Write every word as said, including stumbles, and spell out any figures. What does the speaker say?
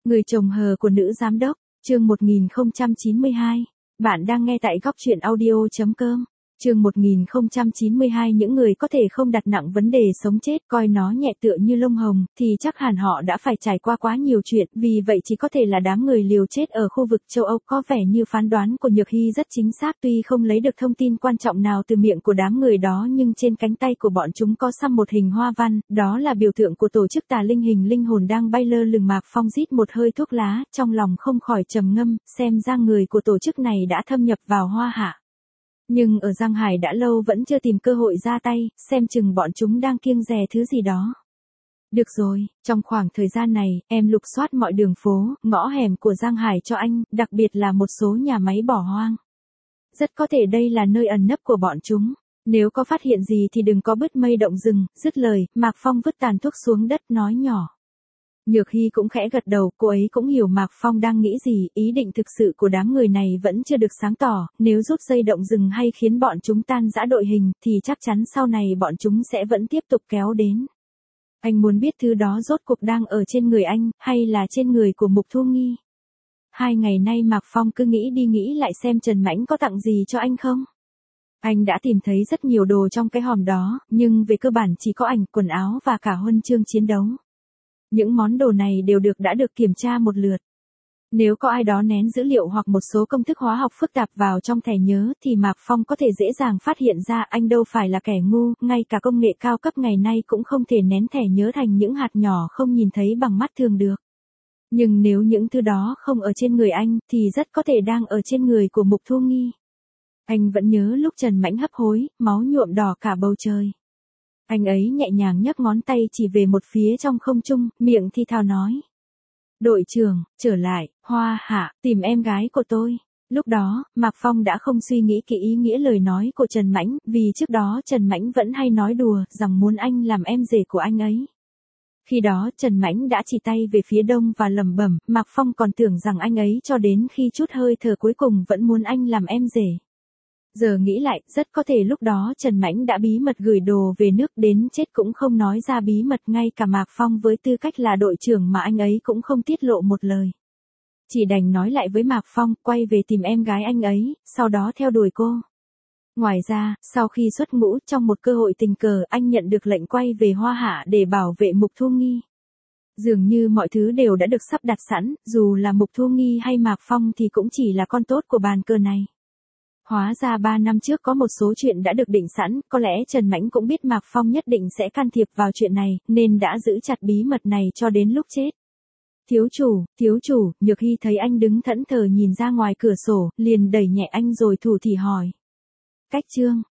Người chồng hờ của nữ giám đốc, chương một nghìn không trăm chín mươi hai. Bạn đang nghe tại góc truyện audio chấm com. Chương một nghìn không trăm chín mươi hai. Những người có thể không đặt nặng vấn đề sống chết, coi nó nhẹ tựa như lông hồng, thì chắc hẳn họ đã phải trải qua quá nhiều chuyện, vì vậy chỉ có thể là đám người liều chết ở khu vực châu Âu. Có vẻ như phán đoán của Nhược Hy rất chính xác, tuy không lấy được thông tin quan trọng nào từ miệng của đám người đó, nhưng trên cánh tay của bọn chúng có xăm một hình hoa văn, đó là biểu tượng của tổ chức tà linh. Hình linh hồn đang bay lơ lửng. Mạc Phong rít một hơi thuốc lá, trong lòng không khỏi trầm ngâm, xem ra người của tổ chức này đã thâm nhập vào Hoa Hạ. Nhưng ở Giang Hải đã lâu vẫn chưa tìm cơ hội ra tay, xem chừng bọn chúng đang kiêng dè thứ gì đó. Được rồi, trong khoảng thời gian này, em lục soát mọi đường phố, ngõ hẻm của Giang Hải cho anh, đặc biệt là một số nhà máy bỏ hoang. Rất có thể đây là nơi ẩn nấp của bọn chúng. Nếu có phát hiện gì thì đừng có bứt mây động rừng. Dứt lời, Mạc Phong vứt tàn thuốc xuống đất nói nhỏ. Nhược Hy cũng khẽ gật đầu, cô ấy cũng hiểu Mạc Phong đang nghĩ gì, ý định thực sự của đám người này vẫn chưa được sáng tỏ, nếu rút dây động rừng hay khiến bọn chúng tan rã đội hình, thì chắc chắn sau này bọn chúng sẽ vẫn tiếp tục kéo đến. Anh muốn biết thứ đó rốt cuộc đang ở trên người anh, hay là trên người của Mục Thu Nghi? Hai ngày nay Mạc Phong cứ nghĩ đi nghĩ lại xem Trần Mãnh có tặng gì cho anh không? Anh đã tìm thấy rất nhiều đồ trong cái hòm đó, nhưng về cơ bản chỉ có ảnh, quần áo và cả huân chương chiến đấu. Những món đồ này đều được đã được kiểm tra một lượt. Nếu có ai đó nén dữ liệu hoặc một số công thức hóa học phức tạp vào trong thẻ nhớ thì Mạc Phong có thể dễ dàng phát hiện ra. Anh đâu phải là kẻ ngu, ngay cả công nghệ cao cấp ngày nay cũng không thể nén thẻ nhớ thành những hạt nhỏ không nhìn thấy bằng mắt thường được. Nhưng nếu những thứ đó không ở trên người anh thì rất có thể đang ở trên người của Mục Thu Nghi. Anh vẫn nhớ lúc Trần Mãnh hấp hối, máu nhuộm đỏ cả bầu trời. Anh ấy nhẹ nhàng nhấc ngón tay chỉ về một phía trong không trung, miệng thì thào nói. Đội trưởng, trở lại, Hoa Hạ, tìm em gái của tôi. Lúc đó, Mạc Phong đã không suy nghĩ kỹ ý nghĩa lời nói của Trần Mãnh, vì trước đó Trần Mãnh vẫn hay nói đùa rằng muốn anh làm em rể của anh ấy. Khi đó Trần Mãnh đã chỉ tay về phía đông và lẩm bẩm, Mạc Phong còn tưởng rằng anh ấy cho đến khi chút hơi thở cuối cùng vẫn muốn anh làm em rể. Giờ nghĩ lại, rất có thể lúc đó Trần Mãnh đã bí mật gửi đồ về nước, đến chết cũng không nói ra bí mật. Ngay cả Mạc Phong với tư cách là đội trưởng mà anh ấy cũng không tiết lộ một lời. Chỉ đành nói lại với Mạc Phong, quay về tìm em gái anh ấy, sau đó theo đuổi cô. Ngoài ra, sau khi xuất ngũ, trong một cơ hội tình cờ, anh nhận được lệnh quay về Hoa Hạ để bảo vệ Mục Thu Nghi. Dường như mọi thứ đều đã được sắp đặt sẵn, dù là Mục Thu Nghi hay Mạc Phong thì cũng chỉ là con tốt của bàn cờ này. Hóa ra ba năm trước có một số chuyện đã được định sẵn, có lẽ Trần Mãnh cũng biết Mạc Phong nhất định sẽ can thiệp vào chuyện này, nên đã giữ chặt bí mật này cho đến lúc chết. Thiếu chủ, thiếu chủ, Nhược Hy thấy anh đứng thẫn thờ nhìn ra ngoài cửa sổ, liền đẩy nhẹ anh rồi thủ thỉ hỏi. Cách chương,